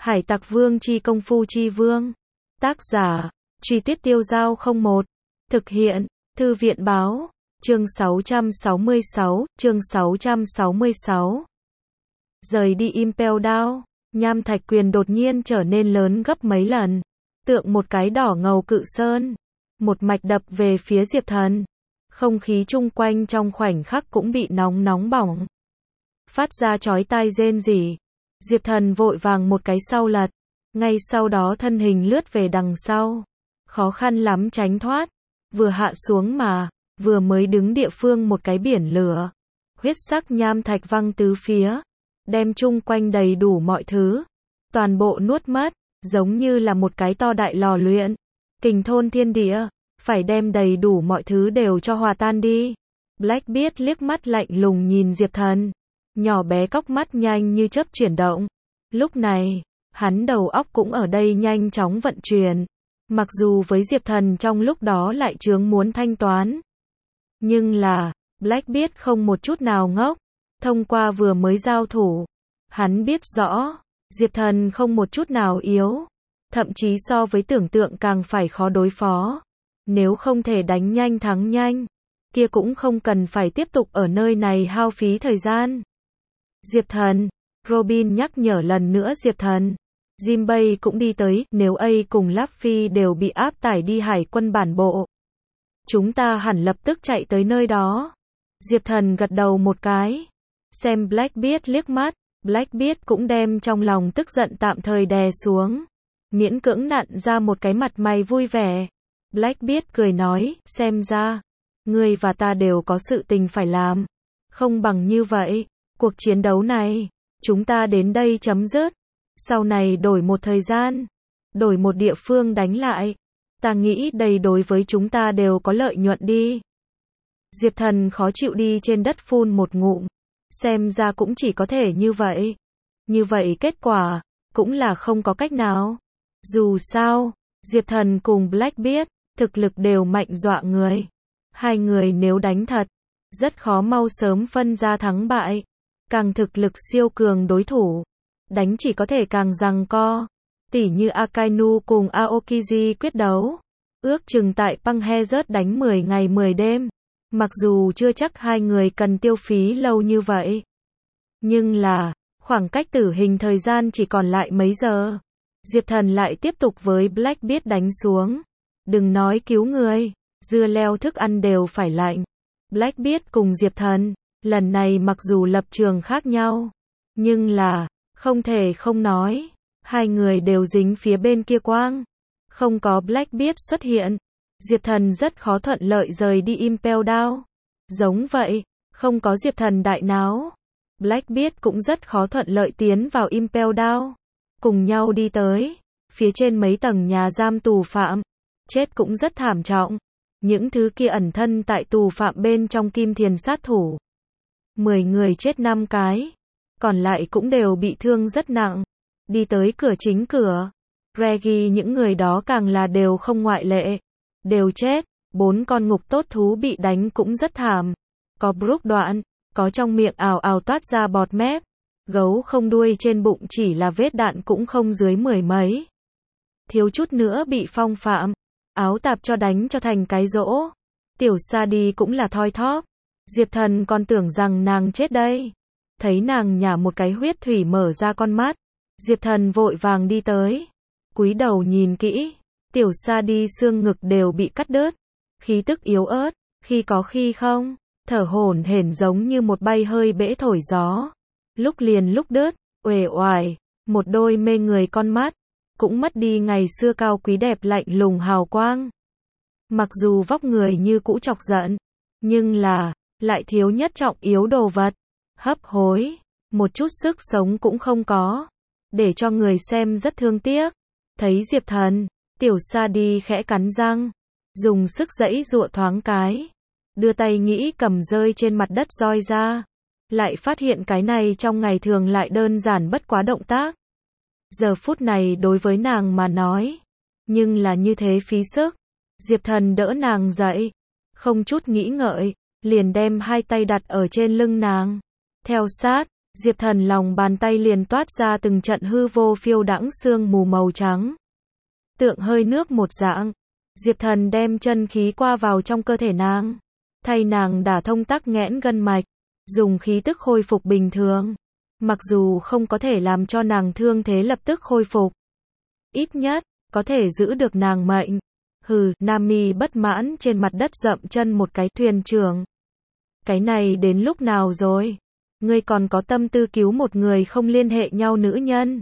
Hải Tặc Vương chi công phu chi vương. Tác giả, Truy Tuyết Tiêu Dao 01. Thực hiện, Thư viện Báo. Chương 666, chương 666. Rời đi Impel Down, nham thạch quyền đột nhiên trở nên lớn gấp mấy lần. Tượng một cái đỏ ngầu cự sơn. Một mạch đập về phía Diệp Thần. Không khí chung quanh trong khoảnh khắc cũng bị nóng bỏng. Phát ra chói tai rên rỉ. Diệp Thần vội vàng một cái sau lật. Ngay sau đó thân hình lướt về đằng sau. Khó khăn lắm tránh thoát. Vừa hạ xuống mà, vừa mới đứng địa phương một cái biển lửa. Huyết sắc nham thạch văng tứ phía. Đem chung quanh đầy đủ mọi thứ. Toàn bộ nuốt mất, giống như là một cái to đại lò luyện. Kình thôn thiên địa, phải đem đầy đủ mọi thứ đều cho hòa tan đi. Blackbeard liếc mắt lạnh lùng nhìn Diệp Thần. Nhỏ bé cóc mắt nhanh như chớp chuyển động. Lúc này, hắn đầu óc cũng ở đây nhanh chóng vận chuyển. Mặc dù với Diệp Thần trong lúc đó lại chướng muốn thanh toán. Nhưng là, Blackbeard không một chút nào ngốc. Thông qua vừa mới giao thủ, hắn biết rõ, Diệp Thần không một chút nào yếu. Thậm chí so với tưởng tượng càng phải khó đối phó. Nếu không thể đánh nhanh thắng nhanh, kia cũng không cần phải tiếp tục ở nơi này hao phí thời gian. Diệp Thần, Robin nhắc nhở lần nữa Diệp Thần. Jinbei cũng đi tới, nếu A cùng Luffy đều bị áp tải đi hải quân bản bộ. Chúng ta hẳn lập tức chạy tới nơi đó. Diệp Thần gật đầu một cái. Xem Blackbeard liếc mắt, Blackbeard cũng đem trong lòng tức giận tạm thời đè xuống. Miễn cưỡng nặn ra một cái mặt mày vui vẻ. Blackbeard cười nói, xem ra, ngươi và ta đều có sự tình phải làm. Không bằng như vậy, cuộc chiến đấu này, chúng ta đến đây chấm dứt. Sau này đổi một thời gian, đổi một địa phương đánh lại. Ta nghĩ đây đối với chúng ta đều có lợi nhuận đi. Diệp Thần khó chịu đi trên đất phun một ngụm. Xem ra cũng chỉ có thể như vậy. Như vậy kết quả, cũng là không có cách nào. Dù sao, Diệp Thần cùng Blackbeard, thực lực đều mạnh dọa người. Hai người nếu đánh thật, rất khó mau sớm phân ra thắng bại. Càng thực lực siêu cường đối thủ, đánh chỉ có thể càng giằng co. Tỉ như Akainu cùng Aokiji quyết đấu. Ước chừng tại Panghe đánh 10 ngày 10 đêm. Mặc dù chưa chắc hai người cần tiêu phí lâu như vậy. Nhưng là, khoảng cách tử hình thời gian chỉ còn lại mấy giờ. Diệp Thần lại tiếp tục với Blackbeard đánh xuống. Đừng nói cứu người, dưa leo thức ăn đều phải lạnh. Blackbeard cùng Diệp Thần, lần này mặc dù lập trường khác nhau. Nhưng là, không thể không nói. Hai người đều dính phía bên kia quang. Không có Blackbeard xuất hiện. Diệp Thần rất khó thuận lợi rời đi Impel Down. Giống vậy, không có Diệp Thần đại náo. Blackbeard cũng rất khó thuận lợi tiến vào Impel Down. Cùng nhau đi tới, phía trên mấy tầng nhà giam tù phạm. Chết cũng rất thảm trọng. Những thứ kia ẩn thân tại tù phạm bên trong Kim Thiền sát thủ. 10 người chết 5 cái. Còn lại cũng đều bị thương rất nặng. Đi tới cửa chính cửa. Reggie những người đó càng là đều không ngoại lệ. Đều chết. 4 con ngục tốt thú bị đánh cũng rất thảm. Có Brook đoạn, có trong miệng ào ào toát ra bọt mép. Gấu không đuôi trên bụng chỉ là vết đạn cũng không dưới 10 mấy. Thiếu chút nữa bị phong phạm. Áo tạp cho đánh cho thành cái rỗ. Tiểu Sadie cũng là thoi thóp. Diệp Thần còn tưởng rằng nàng chết đây. Thấy nàng nhả một cái huyết thủy mở ra con mắt. Diệp Thần vội vàng đi tới. Cúi đầu nhìn kỹ. Tiểu Sadie xương ngực đều bị cắt đứt. Khí tức yếu ớt, khi có khi không. Thở hổn hển giống như một bay hơi bể thổi gió. Lúc liền lúc đứt, uể oải. Một đôi mê người con mắt. Cũng mất đi ngày xưa cao quý đẹp lạnh lùng hào quang. Mặc dù vóc người như cũ chọc giận. Nhưng là, lại thiếu nhất trọng yếu đồ vật. Hấp hối. Một chút sức sống cũng không có. Để cho người xem rất thương tiếc. Thấy Diệp Thần, Tiểu Sadie khẽ cắn răng. Dùng sức giãy giụa thoáng cái. Đưa tay nghĩ cầm rơi trên mặt đất roi ra. Lại phát hiện cái này trong ngày thường lại đơn giản bất quá động tác. Giờ phút này đối với nàng mà nói. Nhưng là như thế phí sức. Diệp Thần đỡ nàng dậy. Không chút nghĩ ngợi. Liền đem hai tay đặt ở trên lưng nàng. Theo sát, Diệp Thần lòng bàn tay liền toát ra từng trận hư vô phiêu đãng sương mù màu trắng. Tượng hơi nước một dạng. Diệp Thần đem chân khí qua vào trong cơ thể nàng. Thay nàng đả thông tắc nghẽn gân mạch. Dùng khí tức khôi phục bình thường. Mặc dù không có thể làm cho nàng thương thế lập tức khôi phục. Ít nhất, có thể giữ được nàng mệnh. Hừ, Nami bất mãn trên mặt đất dậm chân một cái. Thuyền trưởng. Cái này đến lúc nào rồi? Ngươi còn có tâm tư cứu một người không liên hệ nhau nữ nhân?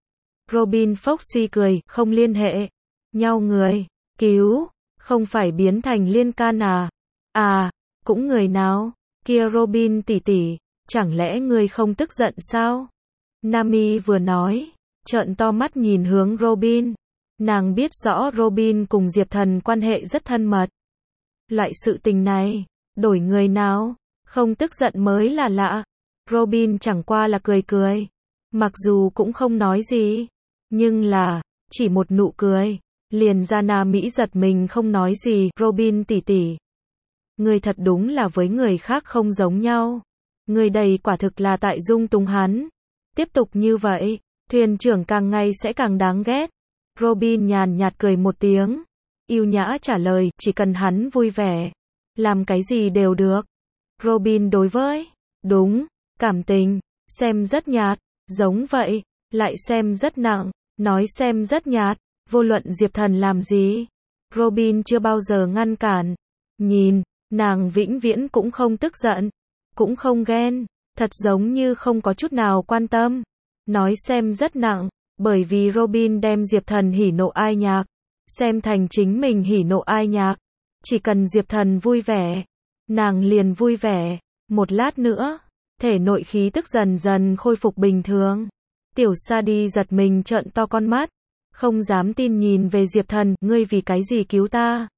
Robin Foxy cười, không liên hệ nhau người, cứu, không phải biến thành liên can à? À, cũng người nào? Kia Robin tỷ tỷ, chẳng lẽ ngươi không tức giận sao? Nami vừa nói, trợn to mắt nhìn hướng Robin. Nàng biết rõ Robin cùng Diệp Thần quan hệ rất thân mật. Loại sự tình này, đổi người nào, không tức giận mới là lạ. Robin chẳng qua là cười cười. Mặc dù cũng không nói gì. Nhưng là, chỉ một nụ cười. Liền ra Nami giật mình không nói gì. Robin tỷ tỷ. Ngươi thật đúng là với người khác không giống nhau. Ngươi đây quả thực là tại dung túng hắn. Tiếp tục như vậy, thuyền trưởng càng ngày sẽ càng đáng ghét. Robin nhàn nhạt cười một tiếng. Yêu nhã trả lời, chỉ cần hắn vui vẻ. Làm cái gì đều được. Robin đối với, đúng, cảm tình, xem rất nhạt, giống vậy, lại xem rất nặng, nói xem rất nhạt, vô luận Diệp Thần làm gì. Robin chưa bao giờ ngăn cản. Nhìn, nàng vĩnh viễn cũng không tức giận, cũng không ghen, thật giống như không có chút nào quan tâm. Nói xem rất nặng, bởi vì Robin đem Diệp Thần hỉ nộ ai nhạc, xem thành chính mình hỉ nộ ai nhạc. Chỉ cần Diệp Thần vui vẻ, nàng liền vui vẻ. Một lát nữa, thể nội khí tức dần dần khôi phục bình thường. Tiểu Sa Đi giật mình trợn to con mắt, không dám tin nhìn về Diệp Thần, ngươi vì cái gì cứu ta?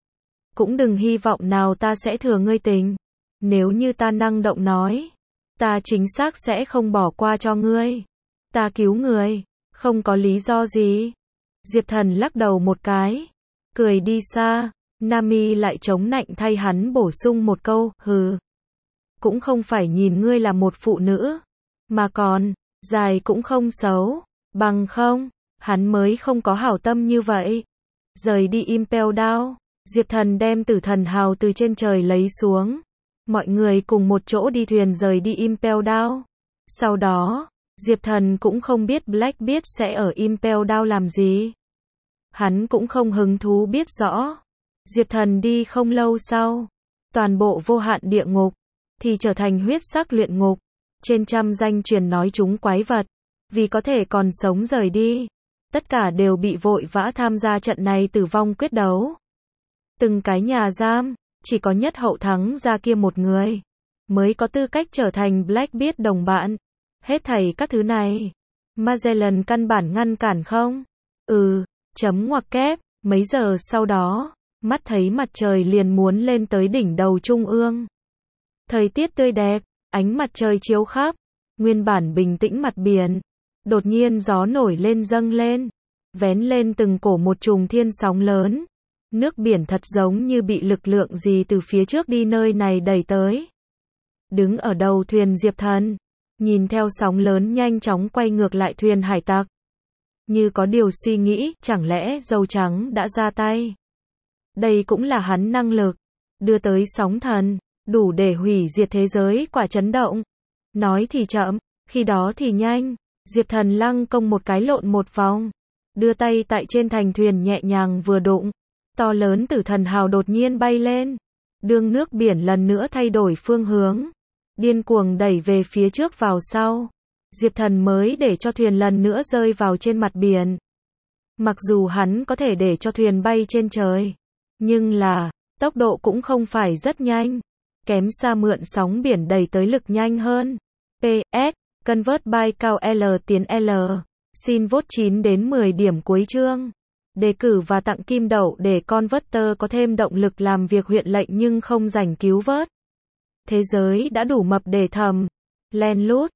Cũng đừng hy vọng nào ta sẽ thừa ngươi tình. Nếu như ta năng động nói, ta chính xác sẽ không bỏ qua cho ngươi. Ta cứu người, không có lý do gì. Diệp Thần lắc đầu một cái, cười đi xa. Nami lại chống nạnh thay hắn bổ sung một câu, hừ. Cũng không phải nhìn ngươi là một phụ nữ, mà còn, dài cũng không xấu, bằng không, hắn mới không có hảo tâm như vậy. Rời đi Impel Down, Diệp Thần đem Tử Thần Hào từ trên trời lấy xuống. Mọi người cùng một chỗ đi thuyền rời đi Impel Down. Sau đó, Diệp Thần cũng không biết Blackbeard sẽ ở Impel Down làm gì. Hắn cũng không hứng thú biết rõ. Diệp Thần đi không lâu sau, toàn bộ vô hạn địa ngục thì trở thành huyết sắc luyện ngục. Trên trăm danh truyền nói chúng quái vật, vì có thể còn sống rời đi, tất cả đều bị vội vã tham gia trận này tử vong quyết đấu. Từng cái nhà giam, chỉ có nhất hậu thắng ra kia một người mới có tư cách trở thành Blackbeard đồng bạn. Hết thảy các thứ này, Magellan căn bản ngăn cản không? Chấm ngoặc kép. Mấy giờ sau đó, mắt thấy mặt trời liền muốn lên tới đỉnh đầu trung ương. Thời tiết tươi đẹp, ánh mặt trời chiếu khắp, nguyên bản bình tĩnh mặt biển, đột nhiên gió nổi lên dâng lên, vén lên từng cổ một trùng thiên sóng lớn. Nước biển thật giống như bị lực lượng gì từ phía trước đi nơi này đẩy tới. Đứng ở đầu thuyền Diệp Thần, nhìn theo sóng lớn nhanh chóng quay ngược lại thuyền hải tặc. Như có điều suy nghĩ, chẳng lẽ dâu trắng đã ra tay? Đây cũng là hắn năng lực, đưa tới sóng thần, đủ để hủy diệt thế giới quả chấn động. Nói thì chậm, khi đó thì nhanh. Diệp Thần lăng công một cái lộn một vòng, đưa tay tại trên thành thuyền nhẹ nhàng vừa đụng. To lớn Tử Thần Hào đột nhiên bay lên, đương nước biển lần nữa thay đổi phương hướng, điên cuồng đẩy về phía trước vào sau. Diệp Thần mới để cho thuyền lần nữa rơi vào trên mặt biển. Mặc dù hắn có thể để cho thuyền bay trên trời, nhưng là, tốc độ cũng không phải rất nhanh, kém xa mượn sóng biển đẩy tới lực nhanh hơn. PS, Convert by cao L tiến L. Xin vote 9 đến 10 điểm cuối chương. Đề cử và tặng kim đậu để Converter có thêm động lực làm việc huyện lệnh nhưng không rảnh cứu vớt. Thế giới đã đủ mập để thầm. Len lút.